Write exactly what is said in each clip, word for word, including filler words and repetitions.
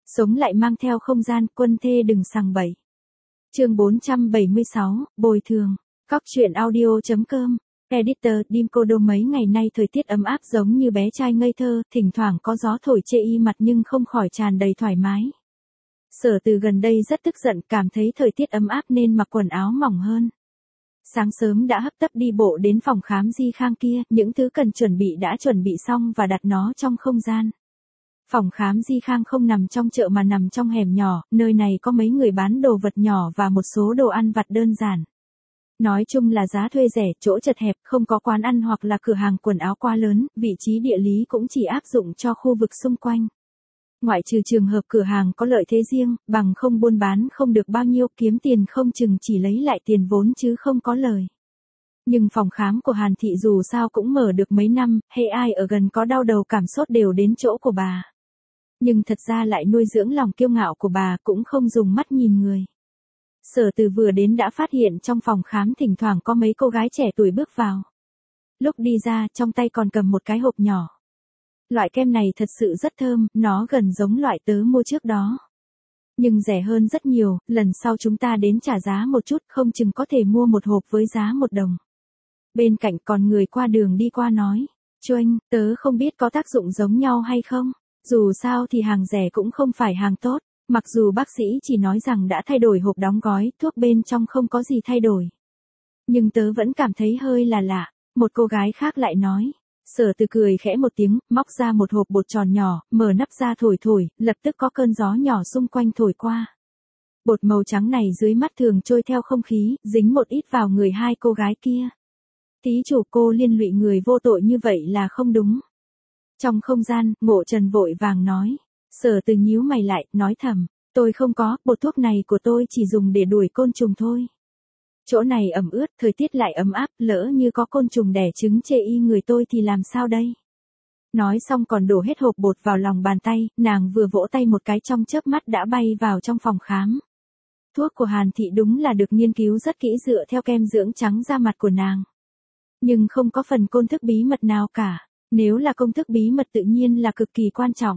Sống lại mang theo không gian, quân thê đừng sằng bậy. Chương bốn trăm bảy mươi sáu, bồi thường. Cóc truyện audio.com. Editor, Dimcodo. Mấy ngày nay thời tiết ấm áp giống như bé trai ngây thơ, thỉnh thoảng có gió thổi chê y mặt nhưng không khỏi tràn đầy thoải mái. Sở Từ gần đây rất tức giận, cảm thấy thời tiết ấm áp nên mặc quần áo mỏng hơn. Sáng sớm đã hấp tấp đi bộ đến phòng khám Di Khang kia, những thứ cần chuẩn bị đã chuẩn bị xong và đặt nó trong không gian. Phòng khám Di Khang không nằm trong chợ mà nằm trong hẻm nhỏ, nơi này có mấy người bán đồ vật nhỏ và một số đồ ăn vặt đơn giản. Nói chung là giá thuê rẻ, chỗ chật hẹp, không có quán ăn hoặc là cửa hàng quần áo quá lớn, vị trí địa lý cũng chỉ áp dụng cho khu vực xung quanh. Ngoại trừ trường hợp cửa hàng có lợi thế riêng, bằng không buôn bán không được bao nhiêu, kiếm tiền không chừng chỉ lấy lại tiền vốn chứ không có lời. Nhưng phòng khám của Hàn Thị dù sao cũng mở được mấy năm, hay ai ở gần có đau đầu cảm sốt đều đến chỗ của bà. Nhưng thật ra lại nuôi dưỡng lòng kiêu ngạo của bà, cũng không dùng mắt nhìn người. Sở Từ vừa đến đã phát hiện trong phòng khám thỉnh thoảng có mấy cô gái trẻ tuổi bước vào. Lúc đi ra, trong tay còn cầm một cái hộp nhỏ. Loại kem này thật sự rất thơm, nó gần giống loại tớ mua trước đó. Nhưng rẻ hơn rất nhiều, lần sau chúng ta đến trả giá một chút, không chừng có thể mua một hộp với giá một đồng. Bên cạnh còn người qua đường đi qua nói, Chuanh, tớ không biết có tác dụng giống nhau hay không, dù sao thì hàng rẻ cũng không phải hàng tốt, mặc dù bác sĩ chỉ nói rằng đã thay đổi hộp đóng gói, thuốc bên trong không có gì thay đổi. Nhưng tớ vẫn cảm thấy hơi là lạ, một cô gái khác lại nói. Sở Từ cười khẽ một tiếng, móc ra một hộp bột tròn nhỏ, mở nắp ra thổi thổi, lập tức có cơn gió nhỏ xung quanh thổi qua. Bột màu trắng này dưới mắt thường trôi theo không khí, dính một ít vào người hai cô gái kia. Thí chủ, cô liên lụy người vô tội như vậy là không đúng. Trong không gian, Ngộ Trần vội vàng nói. Sở Từ nhíu mày lại, nói thầm, tôi không có, bột thuốc này của tôi chỉ dùng để đuổi côn trùng thôi. Chỗ này ẩm ướt, thời tiết lại ấm áp, lỡ như có côn trùng đẻ trứng chê y người tôi thì làm sao đây? Nói xong còn đổ hết hộp bột vào lòng bàn tay, nàng vừa vỗ tay một cái trong chớp mắt đã bay vào trong phòng khám. Thuốc của Hàn Thị đúng là được nghiên cứu rất kỹ dựa theo kem dưỡng trắng da mặt của nàng. Nhưng không có phần công thức bí mật nào cả, nếu là công thức bí mật tự nhiên là cực kỳ quan trọng.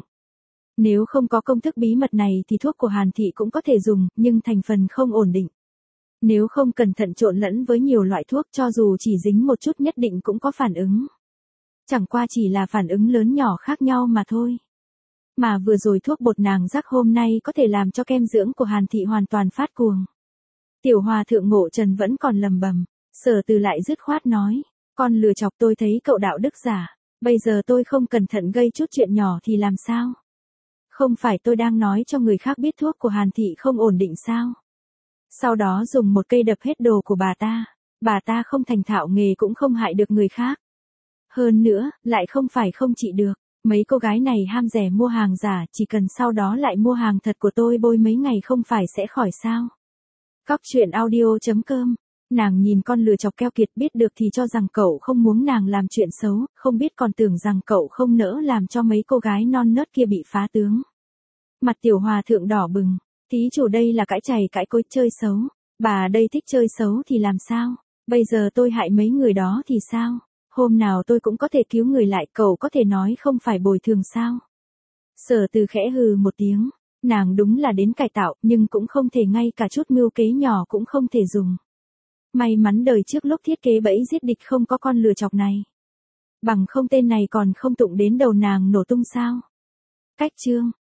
Nếu không có công thức bí mật này thì thuốc của Hàn Thị cũng có thể dùng, nhưng thành phần không ổn định. Nếu không cẩn thận trộn lẫn với nhiều loại thuốc cho dù chỉ dính một chút nhất định cũng có phản ứng. Chẳng qua chỉ là phản ứng lớn nhỏ khác nhau mà thôi. Mà vừa rồi thuốc bột nàng rắc hôm nay có thể làm cho kem dưỡng của Hàn Thị hoàn toàn phát cuồng. Tiểu hòa thượng Ngộ Trần vẫn còn lầm bầm, Sở Từ lại dứt khoát nói, con lừa chọc tôi thấy cậu đạo đức giả, bây giờ tôi không cẩn thận gây chút chuyện nhỏ thì làm sao? Không phải tôi đang nói cho người khác biết thuốc của Hàn Thị không ổn định sao? Sau đó dùng một cây đập hết đồ của bà ta, bà ta không thành thạo nghề cũng không hại được người khác. Hơn nữa, lại không phải không trị được, mấy cô gái này ham rẻ mua hàng giả, chỉ cần sau đó lại mua hàng thật của tôi bôi mấy ngày không phải sẽ khỏi sao. Cóc truyện audio.com. Nàng nhìn con lừa chọc keo kiệt, biết được thì cho rằng cậu không muốn nàng làm chuyện xấu, không biết còn tưởng rằng cậu không nỡ làm cho mấy cô gái non nớt kia bị phá tướng. Mặt tiểu hòa thượng đỏ bừng. Thí chủ đây là cãi chày cãi cối chơi xấu, bà đây thích chơi xấu thì làm sao, bây giờ tôi hại mấy người đó thì sao, hôm nào tôi cũng có thể cứu người lại, cậu có thể nói không phải bồi thường sao. Sở Từ khẽ hừ một tiếng, nàng đúng là đến cải tạo, nhưng cũng không thể ngay cả chút mưu kế nhỏ cũng không thể dùng. May mắn đời trước lúc thiết kế bẫy giết địch không có con lừa chọc này. Bằng không tên này còn không tụng đến đầu nàng nổ tung sao. Cách chương